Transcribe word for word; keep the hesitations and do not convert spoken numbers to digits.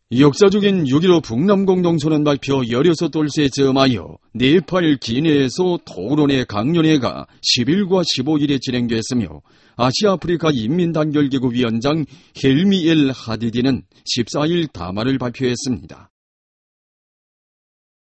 역사적인 육점일오 북남공동선언 발표 열여섯 돌째 즈음하여 네팔 기내에서 토론회 강연회가 십일과 십오일에 진행됐으며 아시아아프리카 인민단결기구 위원장 헬미 엘 하디디는 십사일 담화를 발표했습니다.